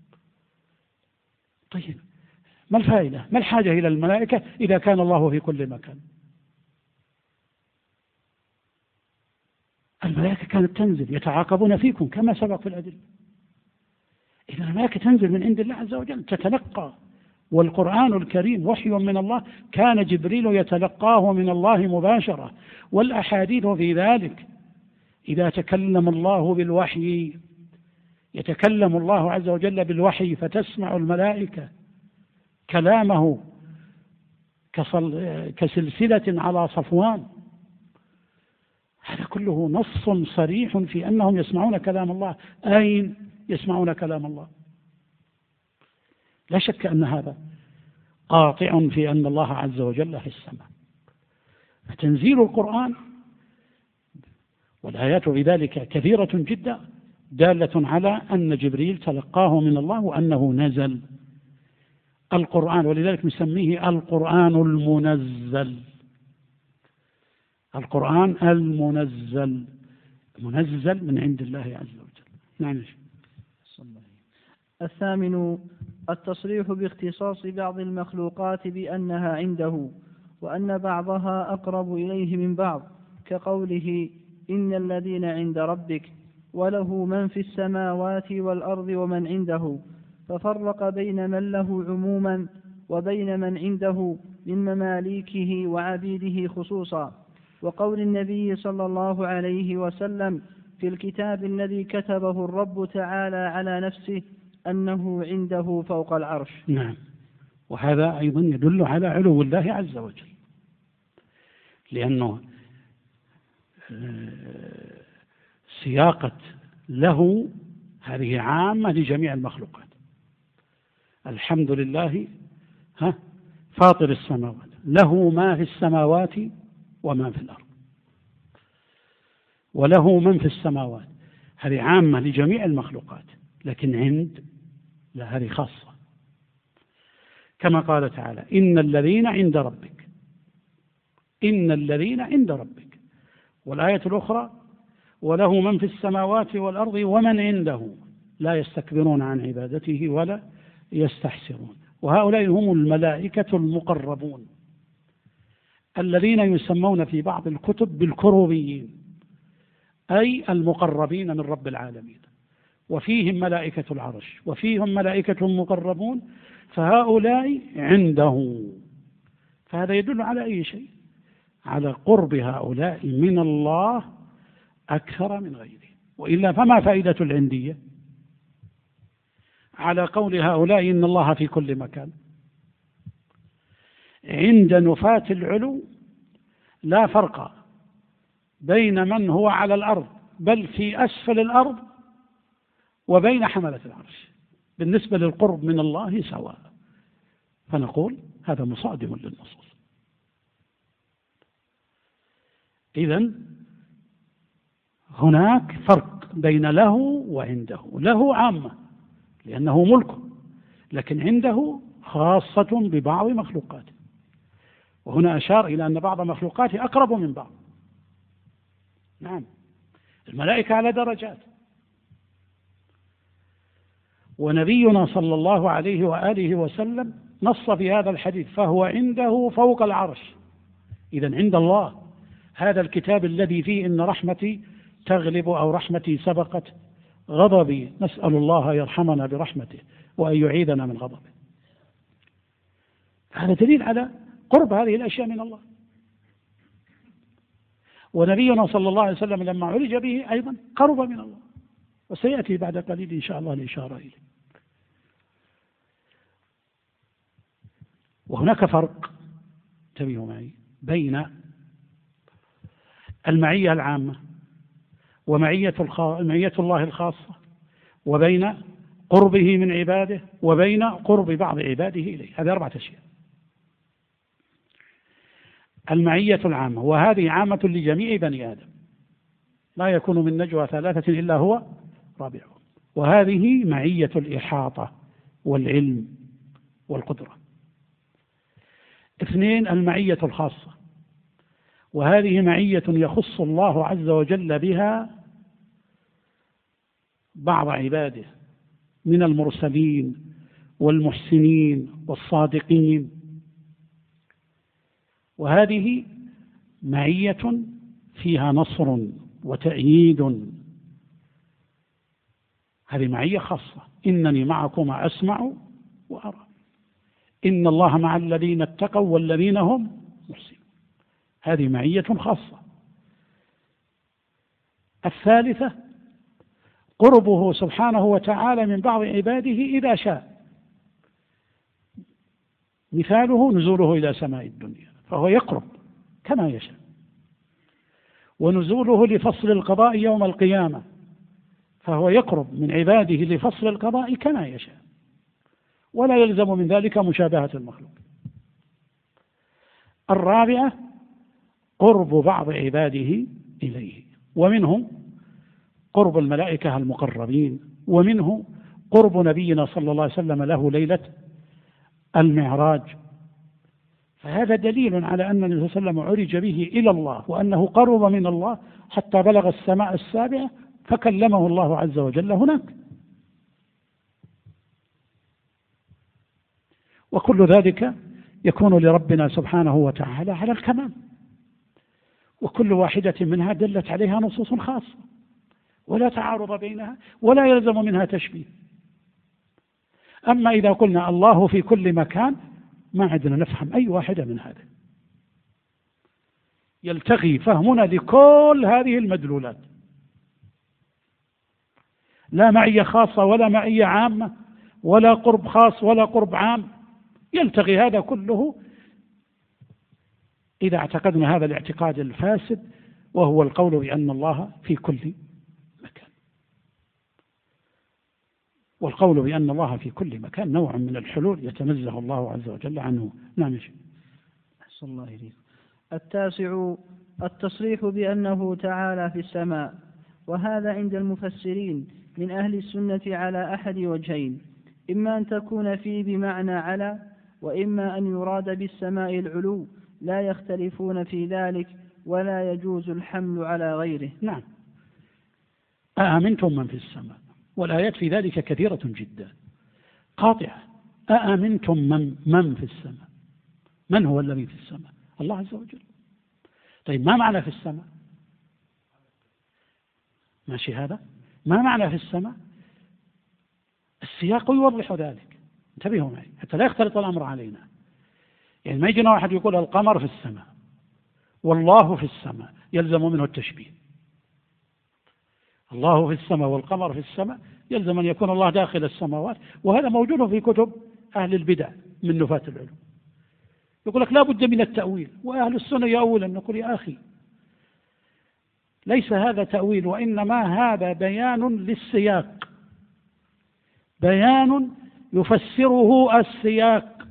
طيب ما الفائدة؟ ما الحاجة إلى الملائكة إذا كان الله في كل مكان؟ الملائكة كانت تنزل يتعاقبون فيكم كما سبق في الأدلة. إذا الملائكة تنزل من عند الله عز وجل تتلقى، والقرآن الكريم وحي من الله، كان جبريل يتلقاه من الله مباشرة، والأحاديث في ذلك. إذا تكلم الله بالوحي يتكلم الله عز وجل بالوحي فتسمع الملائكة كلامه كسلسلة على صفوان. هذا كله نص صريح في أنهم يسمعون كلام الله. أين يسمعون كلام الله؟ لا شك أن هذا قاطع في أن الله عز وجل في السماء. فتنزيل القرآن والآيات في ذلك كثيرة جدا دالة على أن جبريل تلقاه من الله وأنه نزل القرآن، ولذلك نسميه القرآن المنزل. القرآن المنزل منزل من عند الله عز وجل. نعم. الثامن التصريح باختصاص بعض المخلوقات بأنها عنده، وأن بعضها أقرب إليه من بعض، كقوله إن الذين عند ربك وله من في السماوات والأرض ومن عنده، ففرق بين من له عموما وبين من عنده من مماليكه وعبيده خصوصا. وقول النبي صلى الله عليه وسلم في الكتاب الذي كتبه الرب تعالى على نفسه أنه عنده فوق العرش. نعم، وهذا أيضا يدل على علو الله عز وجل، لأنه سياقة له هذه عامة لجميع المخلوقات. الحمد لله فاطر السماوات، له ما في السماوات وما في الأرض، وله من في السماوات، هذه عامة لجميع المخلوقات، لكن عند لا، هذه خاصة، كما قال تعالى إن الذين عند ربك، إن الذين عند ربك. والآية الأخرى وله من في السماوات والأرض ومن عنده لا يستكبرون عن عبادته ولا يستحسرون. وهؤلاء هم الملائكة المقربون الذين يسمون في بعض الكتب بالكروبيين، أي المقربين من رب العالمين، وفيهم ملائكة العرش وفيهم ملائكة مقربون، فهؤلاء عنده. فهذا يدل على أي شيء؟ على قرب هؤلاء من الله أكثر من غيره، وإلا فما فائدة العندية على قول هؤلاء إن الله في كل مكان؟ عند نفاة العلو لا فرق بين من هو على الأرض بل في أسفل الأرض وبين حملة العرش، بالنسبة للقرب من الله سواء، فنقول هذا مصادم للنصوص. إذن هناك فرق بين له وعنده. له عامة لأنه ملكه، لكن عنده خاصة ببعض مخلوقاته، وهنا أشار إلى أن بعض مخلوقاته أقرب من بعض. نعم، الملائكة على درجات، ونبينا صلى الله عليه وآله وسلم نص في هذا الحديث فهو عنده فوق العرش. إذن عند الله هذا الكتاب الذي فيه إن رحمتي تغلب أو رحمتي سبقت غضبي، نسأل الله يرحمنا برحمته وأن يعيذنا من غضبه. هذا دليل على قرب هذه الأشياء من الله. ونبينا صلى الله عليه وسلم لما عرج به أيضا قرب من الله، وسيأتي بعد قليل إن شاء الله الإشارة إليه. وهناك فرق، انتبهوا معي، بين المعية العامة ومعية الله الخاصة، وبين قربه من عباده وبين قرب بعض عباده إليه. هذه 4 أشياء. المعية العامة، وهذه عامة لجميع بني آدم، لا يكون من نجوى 3 إلا هو رابعهم. وهذه معية الإحاطة والعلم والقدرة. 2 المعية الخاصة، وهذه معية يخص الله عز وجل بها بعض عباده من المرسلين والمحسنين والصادقين، وهذه معية فيها نصر وتأييد. هذه معية خاصة، إنني معكما أسمع وأرى، إن الله مع الذين اتقوا والذين هم محسنون. هذه معية خاصة. 3 قربه سبحانه وتعالى من بعض عباده إذا شاء، مثاله نزوله إلى سماء الدنيا فهو يقرب كما يشاء، ونزوله لفصل القضاء يوم القيامة فهو يقرب من عباده لفصل القضاء كما يشاء، ولا يلزم من ذلك مشابهة المخلوق. 4 قرب بعض عباده إليه، ومنه قرب الملائكة المقربين، ومنه قرب نبينا صلى الله عليه وسلم له ليلة المعراج. فهذا دليل على أن النبي صلى الله عليه وسلم عرج به إلى الله، وأنه قرب من الله حتى بلغ السماء السابعة فكلمه الله عز وجل هناك. وكل ذلك يكون لربنا سبحانه وتعالى على الكمال، وكل واحدة منها دلت عليها نصوص خاصة ولا تعارض بينها ولا يلزم منها تشبيه. أما إذا قلنا الله في كل مكان ما عندنا نفهم أي واحدة من هذا، يلتغي فهمنا لكل هذه المدلولات، لا معية خاصة ولا معية عامة ولا قرب خاص ولا قرب عام، يلتغي هذا كله إذا اعتقدنا هذا الاعتقاد الفاسد، وهو القول بأن الله في كل مكان. والقول بأن الله في كل مكان نوع من الحلول يتنزه الله عز وجل عنه. نعم يا شيخ. أحسن الله إليك. 9 التصريح بأنه تعالى في السماء، وهذا عند المفسرين من أهل السنة على أحد وجهين، إما أن تكون فيه بمعنى على، وإما أن يراد بالسماء العلو، لا يختلفون في ذلك ولا يجوز الحمل على غيره. نعم. أأمنتم من في السماء، والآيات في ذلك كثيرة جدا قاطعة. أأمنتم من في السماء، من هو الذي في السماء؟ الله عز وجل. طيب ما معنى في السماء؟ ماشي، هذا ما معنى في السماء؟ السياق يوضح ذلك، انتبهوا معي حتى لا يختلط الأمر علينا. يعني ما يجينا واحد يقول القمر في السماء والله في السماء يلزم منه التشبيه. الله في السماء والقمر في السماء يلزم أن يكون الله داخل السماوات، وهذا موجود في كتب أهل البدع من نفاة العلوم. يقول لك لا بد من التأويل، وأهل السنة يأولا. نقول يا أخي ليس هذا تأويل، وإنما هذا بيان للسياق، بيان يفسره السياق.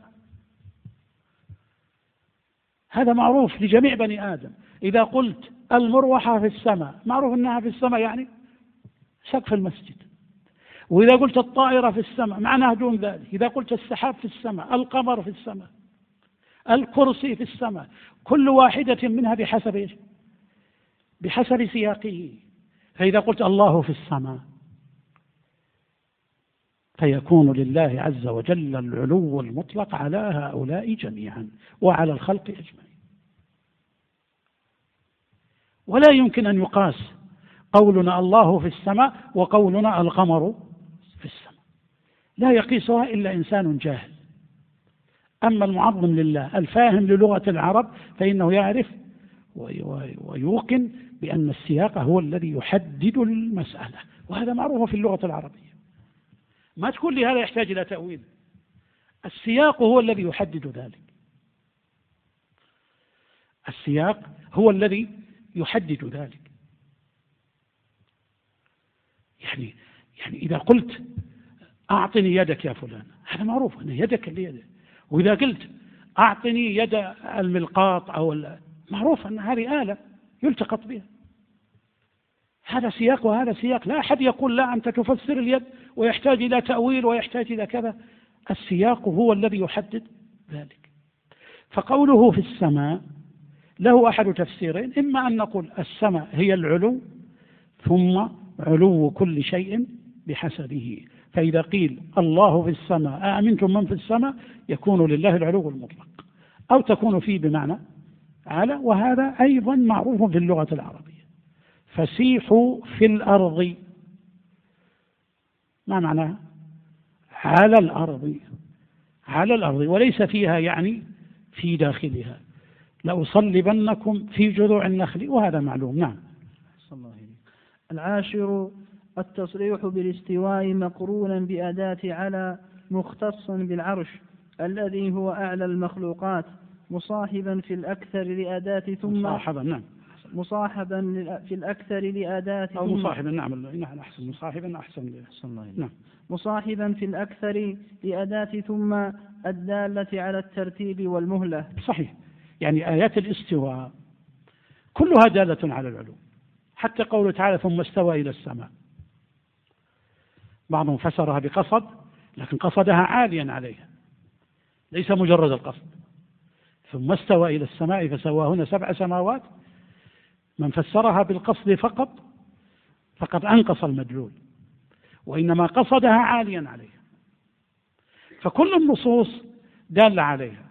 هذا معروف لجميع بني آدم. إذا قلت المروحة في السماء معروف أنها في السماء يعني سقف المسجد، وإذا قلت الطائرة في السماء معناها دون ذلك. إذا قلت السحاب في السماء، القمر في السماء، الكرسي في السماء، كل واحدة منها بحسب إيش؟ بحسب سياقه. فإذا قلت الله في السماء فيكون لله عز وجل العلو المطلق على هؤلاء جميعا وعلى الخلق أجمعين. ولا يمكن أن يقاس قولنا الله في السماء وقولنا القمر في السماء، لا يقيسها إلا إنسان جاهل. أما المعظم لله الفاهم للغة العرب فإنه يعرف ويوقن بأن السياق هو الذي يحدد المسألة، وهذا معروف في اللغة العربية. ما تقول لي هذا يحتاج إلى تأويل، السياق هو الذي يحدد ذلك. السياق هو الذي يحدد ذلك. يعني إذا قلت أعطني يدك يا فلان، هذا معروف أن يدك ليده. وإذا قلت أعطني يد الملقاط أو معروف أن هذه آلة يلتقط بها. هذا سياق وهذا سياق. لا أحد يقول لا أنت تفسر اليد ويحتاج إلى تأويل ويحتاج إلى كذا. السياق هو الذي يحدد ذلك. فقوله في السماء له أحد تفسيرين: إما أن نقول السماء هي العلو ثم علو كل شيء بحسبه، فإذا قيل الله في السماء أأمنتم من في السماء يكون لله العلو المطلق، أو تكون فيه بمعنى على، وهذا أيضا معروف في اللغة العربية. فسيحوا في الأرض ما معناها؟ على الأرض، على الأرض، وليس فيها يعني في داخلها. لأصلبنكم في جذوع النخل، وهذا معلوم. نعم. العاشر التصريح بالاستواء مقرونا بأداة على مختصا بالعرش الذي هو أعلى المخلوقات، مصاحبا في الأكثر لأداة ثم مصاحبا. نعم. مصاحبا في الأكثر لأداة أو مصاحبا. نعم أحسن. مصاحبا أحسن. نعم. مصاحبا في الأكثر لأداة ثم الدالة على الترتيب والمهلة. صحيح. يعني آيات الاستواء كلها دالة على العلو، حتى قوله تعالى ثم استوى إلى السماء. بعضهم فسرها بقصد، لكن قصدها عاليا عليها، ليس مجرد القصد. ثم استوى إلى السماء فسواهن 7 سماوات. من فسرها بالقصد فقد أنقص المدلول، وإنما قصدها عاليا عليها. فكل النصوص دالة عليها.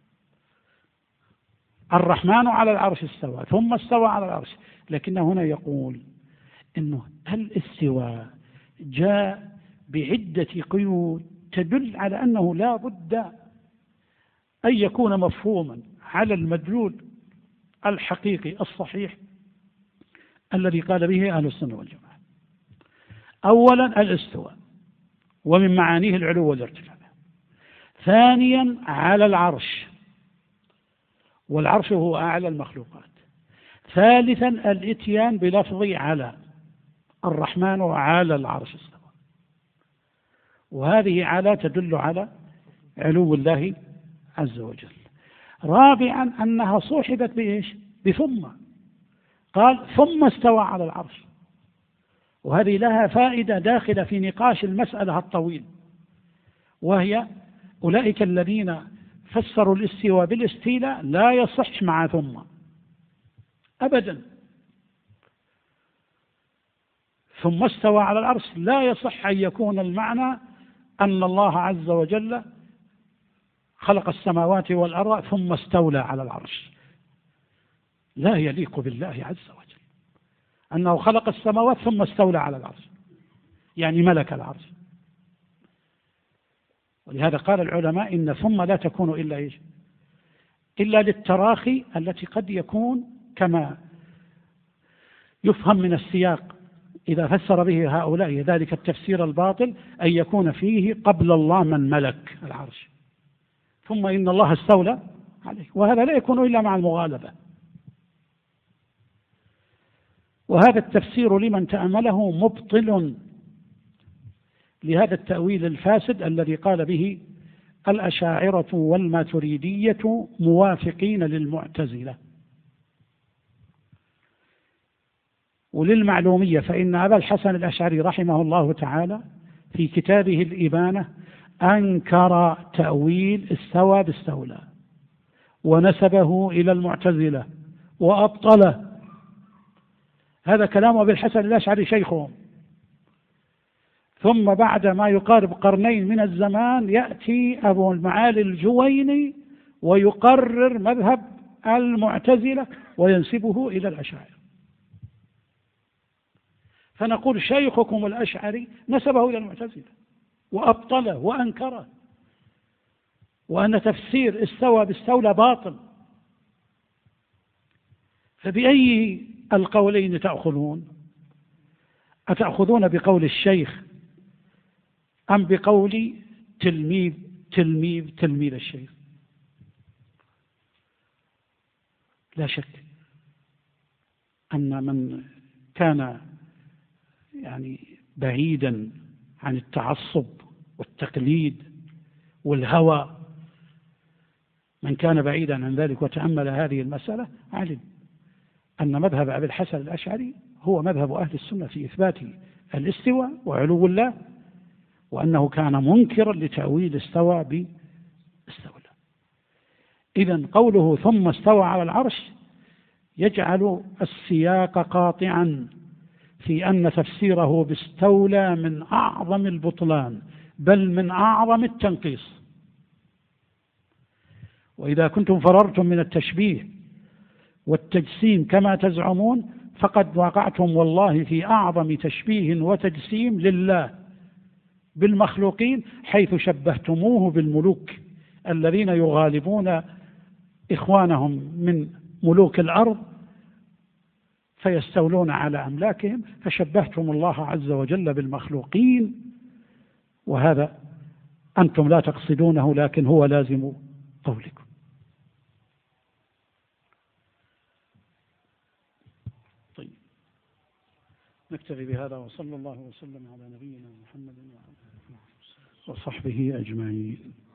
الرحمن على العرش استوى ثم استوى على العرش، لكن هنا يقول إنه الاستواء جاء بعدة قيود تدل على أنه لا بد أن يكون مفهوما على المدلول الحقيقي الصحيح الذي قال به أهل السنة والجماعة. أولا الاستواء، ومن معانيه العلو والارتفاع. ثانيا على العرش، والعرش هو أعلى المخلوقات. ثالثا الإتيان بلفظ على، الرحمن على العرش استوى، وهذه على تدل على علو الله عز وجل. رابعا أنها صوحبت بإيش؟ بثم، قال ثم استوى على العرش، وهذه لها فائدة داخلة في نقاش المسألة الطويل، وهي أولئك الذين فسروا الاستواء بالاستيلاء لا يصح مع ثم أبدا. ثم استوى على العرش لا يصح أن يكون المعنى أن الله عز وجل خلق السماوات والأرض ثم استولى على العرش. لا يليق بالله عز وجل أنه خلق السماوات ثم استولى على العرش، يعني ملك العرش. ولهذا قال العلماء إن ثم لا تكون إلا إيش؟ إلا للتراخي التي قد يكون كما يفهم من السياق إذا فسر به هؤلاء ذلك التفسير الباطل أن يكون فيه قبل الله من ملك العرش ثم إن الله استولى عليه، وهذا لا يكون إلا مع المغالبة. وهذا التفسير لمن تأمله مبطل لهذا التأويل الفاسد الذي قال به الأشاعرة والماتريدية موافقين للمعتزلة. وللمعلومية فإن أبا الحسن الأشعري رحمه الله تعالى في كتابه الإبانة أنكر تأويل استوى باستولى ونسبه إلى المعتزلة وأبطله. هذا كلام أبي الحسن الأشعري شيخهم. ثم بعد ما يقارب قرنين من الزمان يأتي أبو المعالي الجويني ويقرر مذهب المعتزلة وينسبه إلى الأشاعرة. فنقول شيخكم الأشعري نسبه إلى المعتزلة وأبطله وأنكره، وأن تفسير استوى باستولى باطل. فبأي القولين تأخذون؟ أتأخذون بقول الشيخ أم بقول تلميذ الشيخ؟ لا شك أن من كان بعيدا عن التعصب والتقليد والهوى، من كان بعيدا عن ذلك وتأمل هذه المسألة علم أن مذهب أبي الحسن الأشعري هو مذهب أهل السنة في إثبات الاستواء وعلو الله، وأنه كان منكرا لتأويل استوى باستولى. إذن قوله ثم استوى على العرش يجعل السياق قاطعا في أن تفسيره باستولى من أعظم البطلان، بل من أعظم التنقيص. وإذا كنتم فررتم من التشبيه والتجسيم كما تزعمون فقد وقعتم والله في أعظم تشبيه وتجسيم لله بالمخلوقين، حيث شبهتموه بالملوك الذين يغالبون إخوانهم من ملوك الأرض فيستولون على أملاكهم، فشبهتم الله عز وجل بالمخلوقين، وهذا أنتم لا تقصدونه لكن هو لازم قولكم. طيب، نكتفي بهذا، وصلى الله وسلم على نبينا محمد وصحبه أجمعين.